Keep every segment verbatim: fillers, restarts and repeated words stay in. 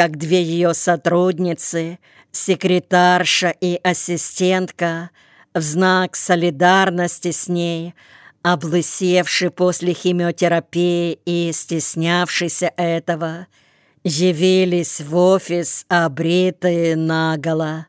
как две ее сотрудницы, секретарша и ассистентка, в знак солидарности с ней, облысевший после химиотерапии и стеснявшийся этого, явились в офис, обритые наголо.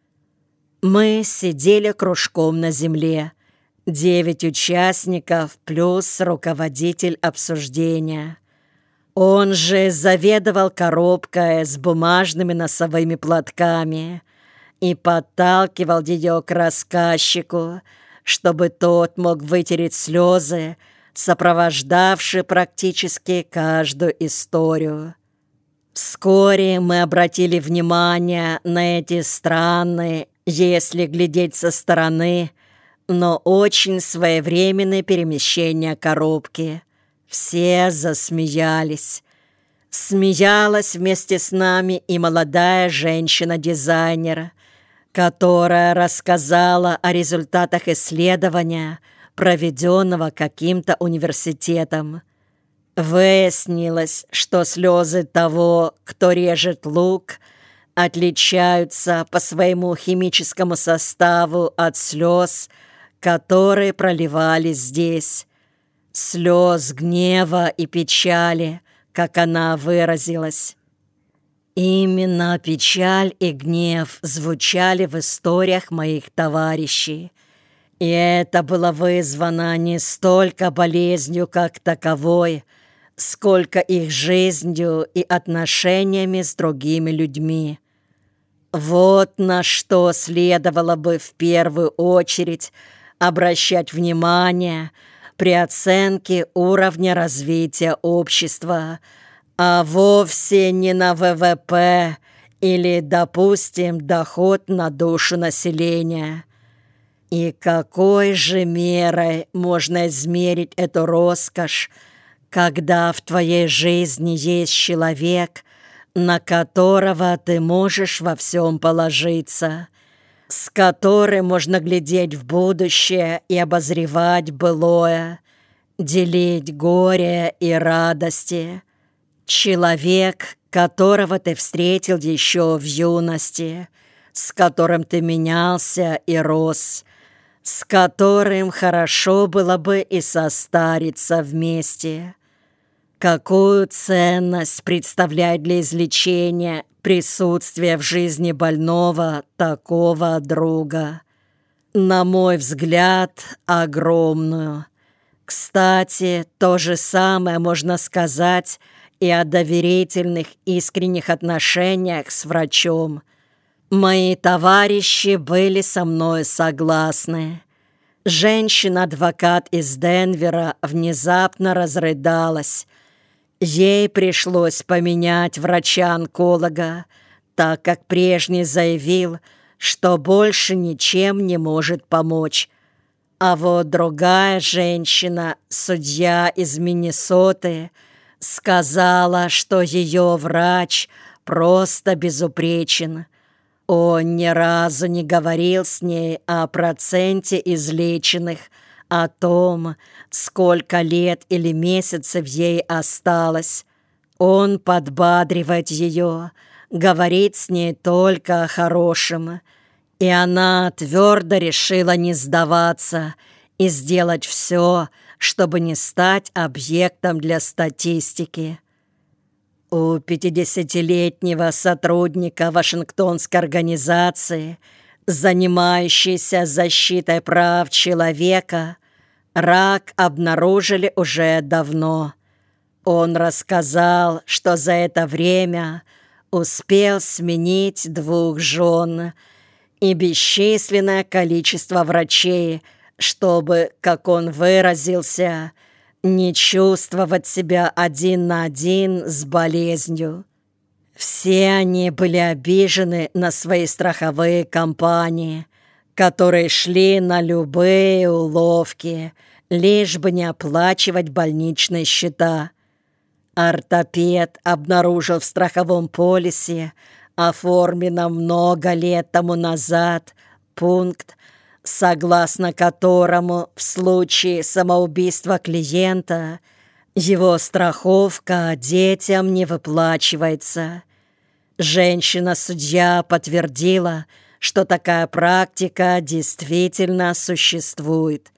Мы сидели кружком на земле, девять участников плюс руководитель обсуждения. Он же заведовал коробкой с бумажными носовыми платками и подталкивал ее к рассказчику, чтобы тот мог вытереть слезы, сопровождавшие практически каждую историю. Вскоре мы обратили внимание на эти странные, если глядеть со стороны, но очень своевременные перемещения коробки. Все засмеялись. Смеялась вместе с нами и молодая женщина-дизайнер, которая рассказала о результатах исследования, проведенного каким-то университетом. Выяснилось, что слезы того, кто режет лук, отличаются по своему химическому составу от слез, которые проливались здесь. Слез гнева и печали, как она выразилась. Именно печаль и гнев звучали в историях моих товарищей. И это было вызвано не столько болезнью как таковой, сколько их жизнью и отношениями с другими людьми. Вот на что следовало бы в первую очередь обращать внимание при оценке уровня развития общества, а вовсе не на вэ вэ пэ или, допустим, доход на душу населения. И какой же мерой можно измерить эту роскошь, когда в твоей жизни есть человек, на которого ты можешь во всем положиться, с которым можно глядеть в будущее и обозревать былое, делить горе и радости. Человек, которого ты встретил еще в юности, с которым ты менялся и рос, с которым хорошо было бы и состариться вместе. Какую ценность представляет для излечения присутствие в жизни больного такого друга? На мой взгляд, огромную. Кстати, то же самое можно сказать и о доверительных, искренних отношениях с врачом. Мои товарищи были со мной согласны. Женщина-адвокат из Денвера внезапно разрыдалась. Ей пришлось поменять врача-онколога, так как прежний заявил, что больше ничем не может помочь. А вот другая женщина, судья из Миннесоты, сказала, что ее врач просто безупречен. Он ни разу не говорил с ней о проценте излеченных, о том, сколько лет или месяцев ей осталось. Он подбадривает ее, говорит с ней только о хорошем. И она твердо решила не сдаваться и сделать все, чтобы не стать объектом для статистики. У пятидесятилетнего сотрудника Вашингтонской организации, занимающейся защитой прав человека, рак обнаружили уже давно. Он рассказал, что за это время успел сменить двух жен и бесчисленное количество врачей, чтобы, как он выразился, не чувствовать себя один на один с болезнью. Все они были обижены на свои страховые компании, которые шли на любые уловки, лишь бы не оплачивать больничные счета. Ортопед обнаружил в страховом полисе, оформленном много лет тому назад, пункт, согласно которому в случае самоубийства клиента его страховка детям не выплачивается. Женщина-судья подтвердила, что такая практика действительно существует.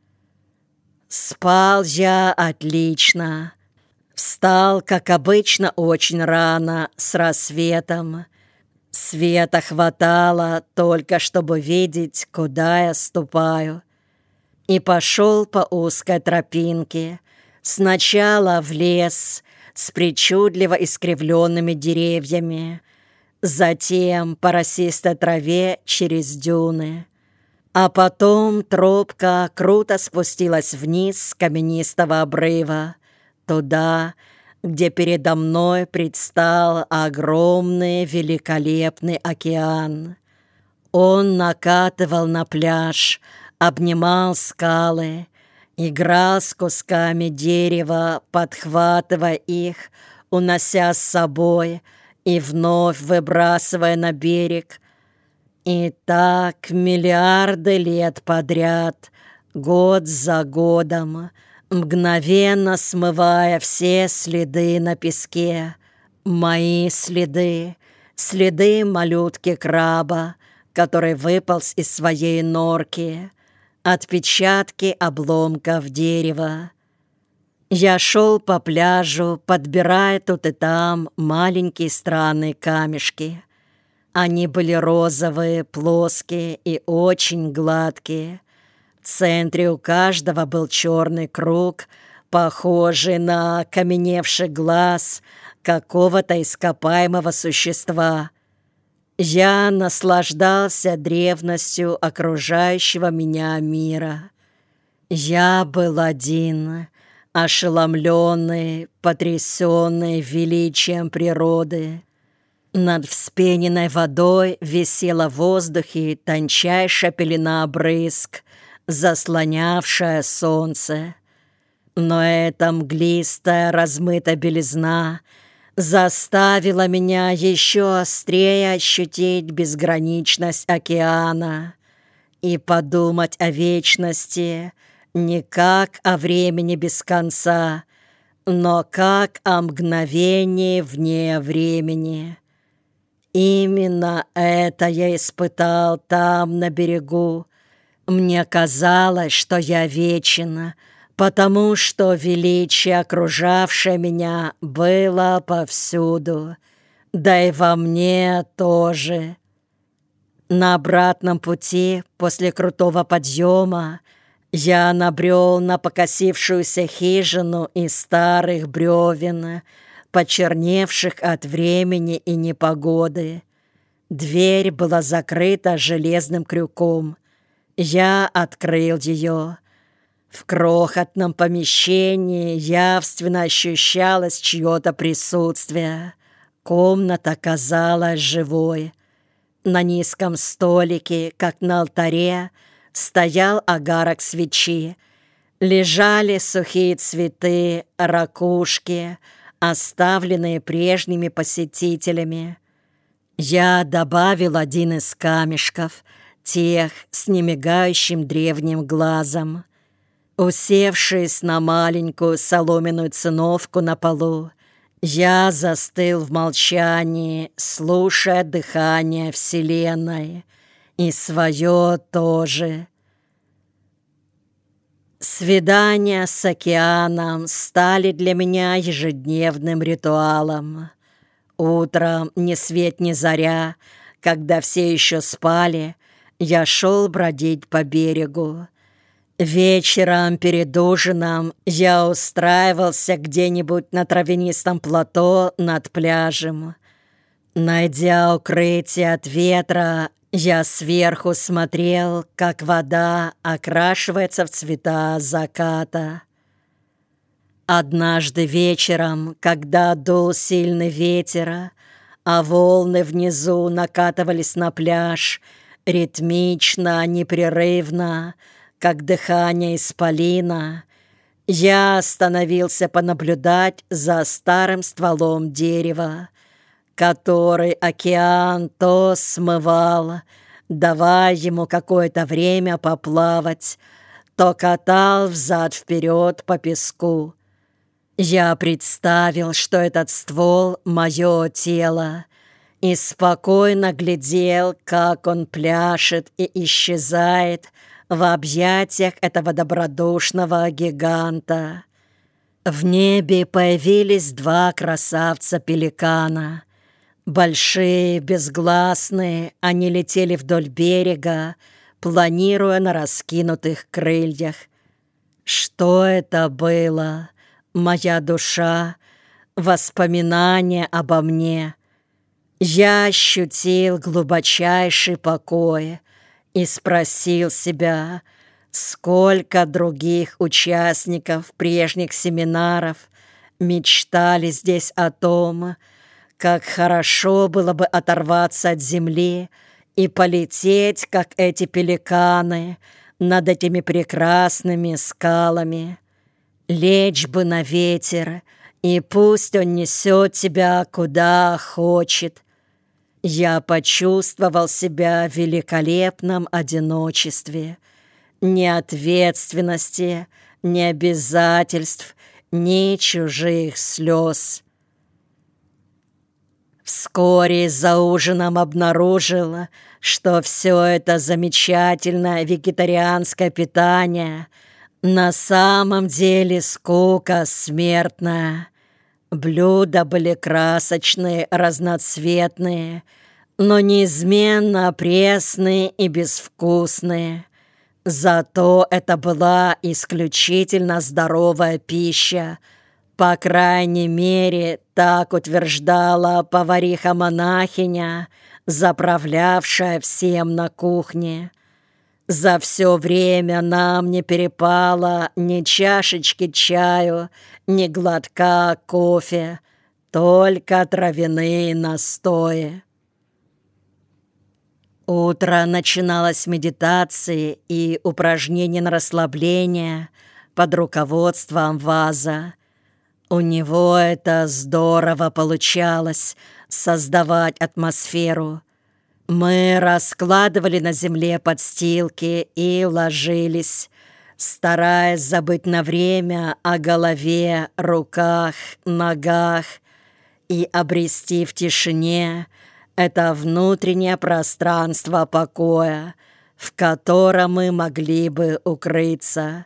Спал я отлично. Встал, как обычно, очень рано, с рассветом. Света хватало только, чтобы видеть, куда я ступаю. И пошел по узкой тропинке, сначала в лес с причудливо искривленными деревьями, затем по росистой траве через дюны. А потом тропка круто спустилась вниз с каменистого обрыва, туда, где передо мной предстал огромный великолепный океан. Он накатывал на пляж, обнимал скалы, играл с кусками дерева, подхватывая их, унося с собой и вновь выбрасывая на берег. И так миллиарды лет подряд, год за годом, мгновенно смывая все следы на песке, мои следы, следы малютки-краба, который выполз из своей норки, отпечатки обломков дерева. Я шел по пляжу, подбирая тут и там маленькие странные камешки. Они были розовые, плоские и очень гладкие. В центре у каждого был черный круг, похожий на окаменевший глаз какого-то ископаемого существа. Я наслаждался древностью окружающего меня мира. Я был один, ошеломленный, потрясенный величием природы. Над вспененной водой висела в воздухе тончайшая пелена брызг, заслонявшая солнце. Но эта мглистая размытая белизна заставила меня еще острее ощутить безграничность океана и подумать о вечности не как о времени без конца, но как о мгновении вне времени. Именно это я испытал там, на берегу. Мне казалось, что я вечен, потому что величие, окружавшее меня, было повсюду, да и во мне тоже. На обратном пути, после крутого подъема, я набрел на покосившуюся хижину из старых бревен, почерневших от времени и непогоды. Дверь была закрыта железным крюком. Я открыл ее. В крохотном помещении явственно ощущалось чье-то присутствие. Комната казалась живой. На низком столике, как на алтаре, стоял огарок свечи. Лежали сухие цветы, ракушки, оставленные прежними посетителями. Я добавил один из камешков, тех с немигающим древним глазом. Усевшись на маленькую соломенную циновку на полу, я застыл в молчании, слушая дыхание Вселенной, и свое тоже. Свидания с океаном стали для меня ежедневным ритуалом. Утром, ни свет ни заря, когда все еще спали, я шел бродить по берегу. Вечером перед ужином я устраивался где-нибудь на травянистом плато над пляжем. Найдя укрытие от ветра, я сверху смотрел, как вода окрашивается в цвета заката. Однажды вечером, когда дул сильный ветер, а волны внизу накатывались на пляж, ритмично, непрерывно, как дыхание исполина, я остановился понаблюдать за старым стволом дерева, который океан то смывал, давая ему какое-то время поплавать, то катал взад-вперед по песку. Я представил, что этот ствол — мое тело, и спокойно глядел, как он пляшет и исчезает в объятиях этого добродушного гиганта. В небе появились два красавца-пеликана. Большие, безгласные, они летели вдоль берега, планируя на раскинутых крыльях. Что это было? Моя душа, воспоминания обо мне. Я ощутил глубочайший покой и спросил себя, сколько других участников прежних семинаров мечтали здесь о том, как хорошо было бы оторваться от земли и полететь, как эти пеликаны, над этими прекрасными скалами. Лечь бы на ветер, и пусть он несет тебя куда хочет. Я почувствовал себя в великолепном одиночестве. Ни ответственности, ни обязательств, ни чужих слез. Вскоре за ужином обнаружила, что все это замечательное вегетарианское питание на самом деле скука смертная. Блюда были красочные, разноцветные, но неизменно пресные и безвкусные. Зато это была исключительно здоровая пища. По крайней мере, так утверждала повариха-монахиня, заправлявшая всем на кухне. За все время нам не перепало ни чашечки чаю, ни глотка кофе, только травяные настои. Утро начиналось с медитации и упражнений на расслабление под руководством Ваза. У него это здорово получалось — создавать атмосферу. Мы раскладывали на земле подстилки и ложились, стараясь забыть на время о голове, руках, ногах и обрести в тишине это внутреннее пространство покоя, в котором мы могли бы укрыться.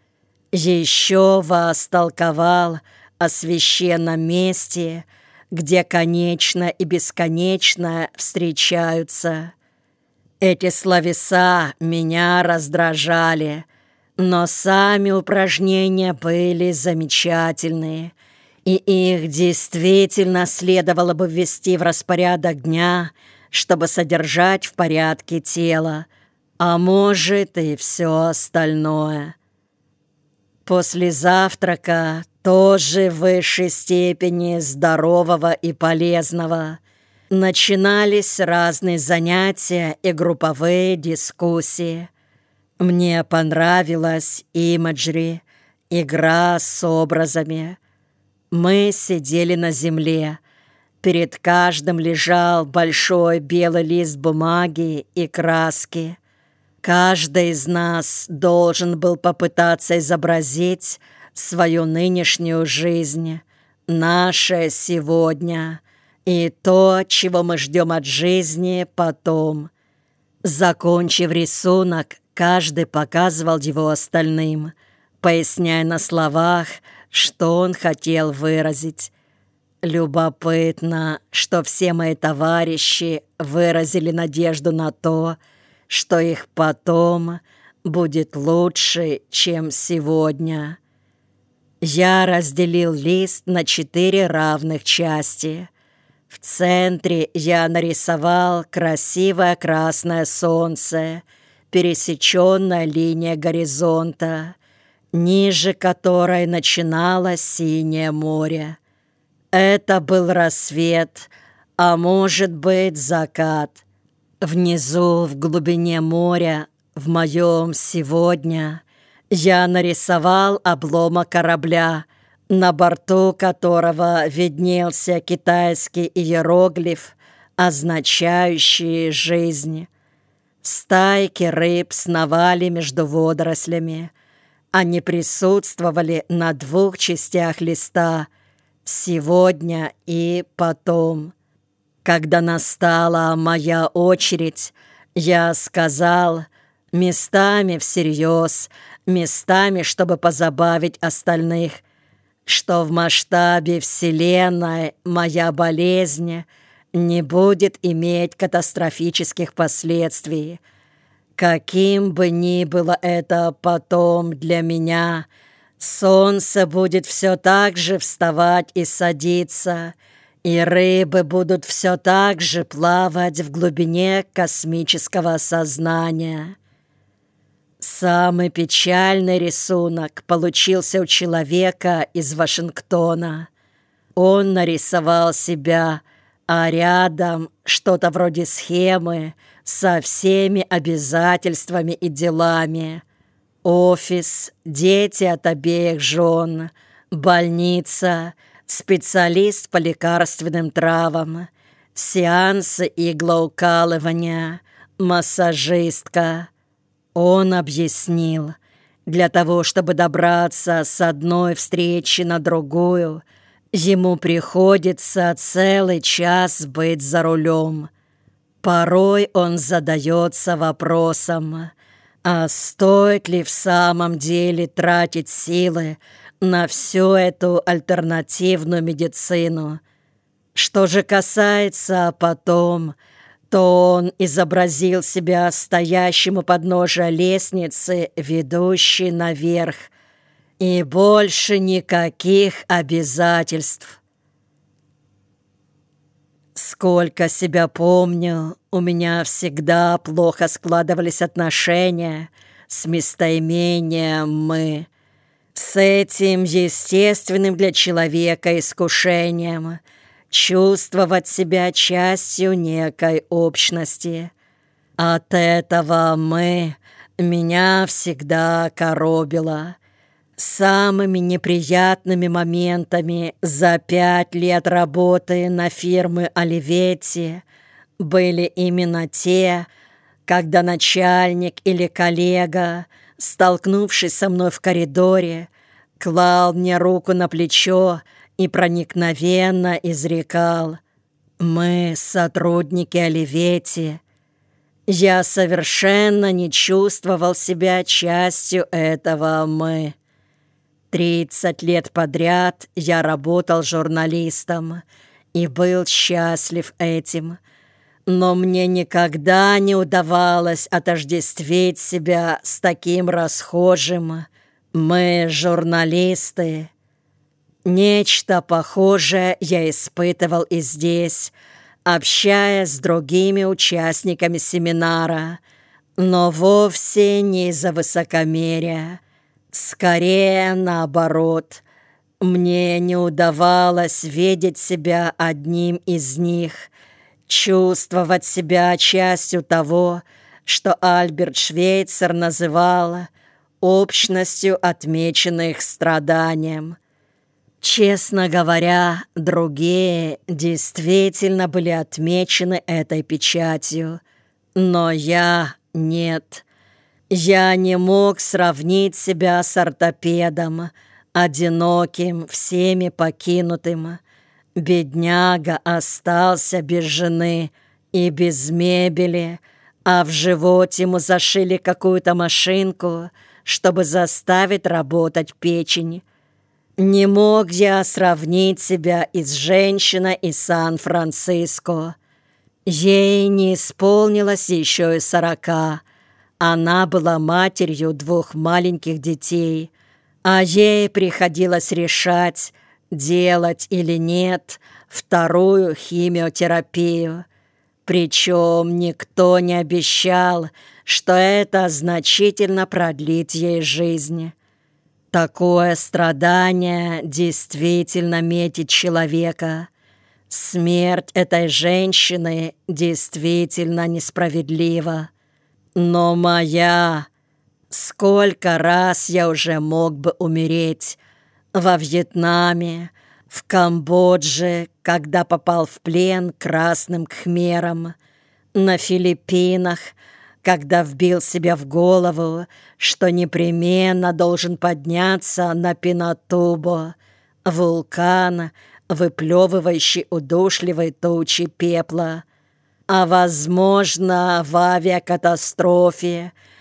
Еще Ваз толковал о священном месте, где конечно и бесконечно встречаются. Эти словеса меня раздражали, но сами упражнения были замечательные, и их действительно следовало бы ввести в распорядок дня, чтобы содержать в порядке тело, а может и все остальное. После завтрака, тоже в высшей степени здорового и полезного, начинались разные занятия и групповые дискуссии. Мне понравилась имаджри, игра с образами. Мы сидели на земле. Перед каждым лежал большой белый лист бумаги и краски. Каждый из нас должен был попытаться изобразить свою нынешнюю жизнь, наше сегодня и то, чего мы ждем от жизни потом. Закончив рисунок, каждый показывал его остальным, поясняя на словах, что он хотел выразить. Любопытно, что все мои товарищи выразили надежду на то, что их потом будет лучше, чем сегодня. Я разделил лист на четыре равных части. В центре я нарисовал красивое красное солнце, пересеченная линия горизонта, ниже которой начиналось синее море. Это был рассвет, а может быть закат. Внизу, в глубине моря, в моем сегодня, я нарисовал обломок корабля, на борту которого виднелся китайский иероглиф, означающий «жизнь». Стайки рыб сновали между водорослями. Они присутствовали на двух частях листа — сегодня и потом. Когда настала моя очередь, я сказал, местами всерьез, местами, чтобы позабавить остальных, что в масштабе Вселенной моя болезнь не будет иметь катастрофических последствий. Каким бы ни было это потом для меня, солнце будет все так же вставать и садиться, и рыбы будут все так же плавать в глубине космического сознания. Самый печальный рисунок получился у человека из Вашингтона. Он нарисовал себя, а рядом что-то вроде схемы со всеми обязательствами и делами. Офис, дети от обеих жен, больница, специалист по лекарственным травам, сеансы иглоукалывания, массажистка. Он объяснил, для того, чтобы добраться с одной встречи на другую, ему приходится целый час быть за рулем. Порой он задается вопросом, а стоит ли в самом деле тратить силы на всю эту альтернативную медицину? Что же касается потом, то он изобразил себя стоящим у подножия лестницы, ведущей наверх, и больше никаких обязательств. Сколько себя помню, у меня всегда плохо складывались отношения с местоимением «мы», с этим естественным для человека искушением чувствовать себя частью некой общности. От этого «мы» меня всегда коробило. Самыми неприятными моментами за пять лет работы на фирме Оливетти были именно те, когда начальник или коллега, столкнувшись со мной в коридоре, клал мне руку на плечо и проникновенно изрекал: «Мы сотрудники Оливетти». Я совершенно не чувствовал себя частью этого «мы». Тридцать лет подряд я работал журналистом и был счастлив этим, но мне никогда не удавалось отождествить себя с таким расхожим «мы журналисты». Нечто похожее я испытывал и здесь, общаясь с другими участниками семинара, но вовсе не из-за высокомерия. Скорее наоборот, мне не удавалось видеть себя одним из них, чувствовать себя частью того, что Альберт Швейцер называл общностью отмеченных страданием. Честно говоря, другие действительно были отмечены этой печатью, но я нет. Я не мог сравнить себя с ортопедом, одиноким, всеми покинутым. Бедняга остался без жены и без мебели, а в живот ему зашили какую-то машинку, чтобы заставить работать печень. Не мог я сравнить себя и с женщиной из Сан-Франциско. Ей не исполнилось еще и сорока. Она была матерью двух маленьких детей, а ей приходилось решать, делать или нет вторую химиотерапию. Причем никто не обещал, что это значительно продлит ей жизнь. Такое страдание действительно метит человека. Смерть этой женщины действительно несправедлива. Но моя... Сколько раз я уже мог бы умереть во Вьетнаме, в Камбодже, когда попал в плен красным кхмером, на Филиппинах, когда вбил себе в голову, что непременно должен подняться на Пинатубо, вулкан, выплевывающей удушливой тучи пепла, а, возможно, в авиакатастрофе